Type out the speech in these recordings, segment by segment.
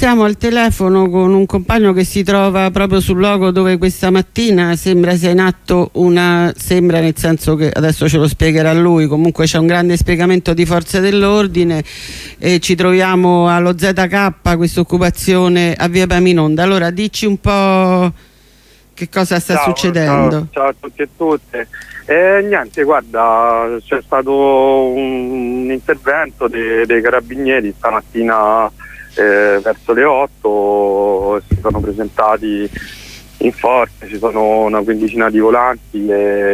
Stiamo al telefono con un compagno che si trova proprio sul luogo dove questa mattina sembra sia in atto sembra nel senso che adesso ce lo spiegherà lui, comunque c'è un grande spiegamento di forze dell'ordine e ci troviamo allo ZK, questa occupazione a Via Epaminonda. Allora dici un po' che cosa sta succedendo. Ciao a tutti e tutte. Niente, guarda, c'è stato un intervento dei carabinieri stamattina verso le 8, si sono presentati in forze, ci sono una quindicina di volanti,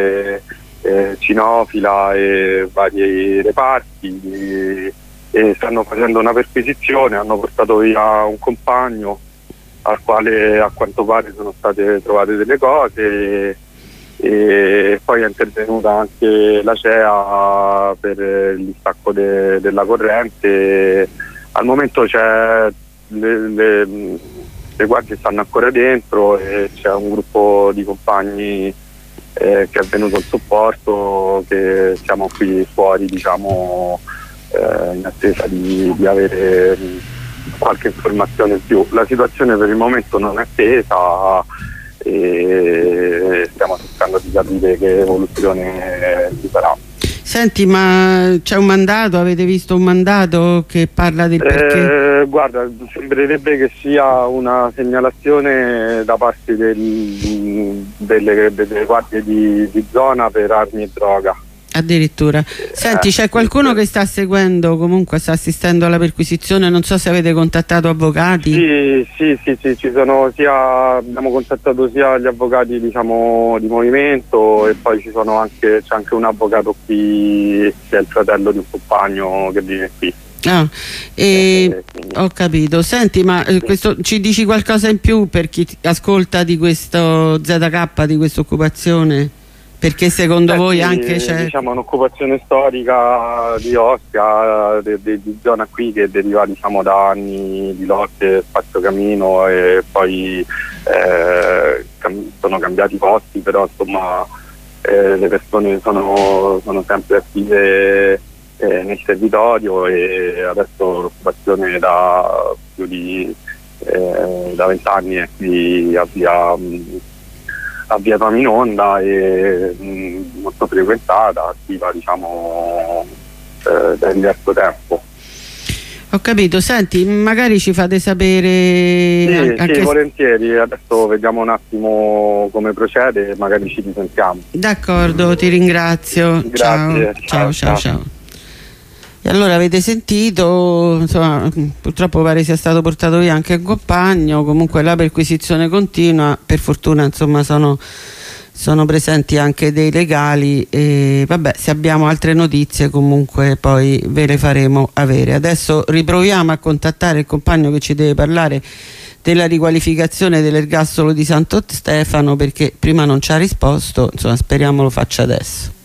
cinofila e vari reparti e stanno facendo una perquisizione, hanno portato via un compagno al quale a quanto pare sono state trovate delle cose e poi è intervenuta anche la CEA per il distacco della corrente. Al momento le guardie stanno ancora dentro e c'è un gruppo di compagni che è venuto in supporto, che siamo qui fuori, diciamo, in attesa di avere qualche informazione in più. La situazione per il momento non è tesa e stiamo cercando di capire che evoluzione ci sarà. Senti, ma c'è un mandato? Avete visto un mandato che parla del perché? Guarda, sembrerebbe che sia una segnalazione da parte delle guardie di zona per armi e droga. Addirittura. Senti, c'è qualcuno che sta seguendo, comunque sta assistendo alla perquisizione? Non so se avete contattato avvocati. Sì, ci sono abbiamo contattato sia gli avvocati, diciamo, di movimento e poi c'è anche un avvocato qui che è il fratello di un compagno che vive qui. Ho capito. Senti, ma ci dici qualcosa in più per chi ascolta di questo ZK, di questa occupazione? Perché secondo voi anche c'è, diciamo, un'occupazione storica di Ostia, di zona qui, che deriva, diciamo, da anni di lotte spazio camino e poi sono cambiati i posti, però insomma le persone sono sempre attive nel territorio e adesso l'occupazione da più di 20 anni è qui a Via Epaminonda e molto frequentata, attiva, diciamo, da diverso tempo. Ho capito. Senti, magari ci fate sapere. Sì, volentieri. Adesso vediamo un attimo come procede e magari ci risentiamo. D'accordo, ti ringrazio. Grazie. Ciao. E allora avete sentito, insomma, purtroppo pare sia stato portato via anche il compagno. Comunque la perquisizione continua, per fortuna, insomma, sono presenti anche dei legali e vabbè, se abbiamo altre notizie comunque poi ve le faremo avere. Adesso riproviamo a contattare il compagno che ci deve parlare della riqualificazione dell'ergastolo di Santo Stefano, perché prima non ci ha risposto, insomma, speriamo lo faccia adesso.